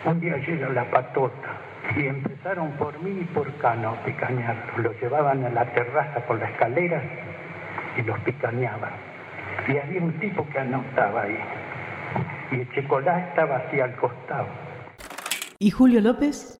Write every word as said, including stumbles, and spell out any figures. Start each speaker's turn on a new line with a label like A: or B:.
A: Un día llega la patota y empezaron por mí y por Cano a picañarlos. Los llevaban a la terraza por la escalera y los picañaban. Y había un tipo que anotaba ahí. Y el chocolate estaba así al costado.
B: ¿Y Julio López?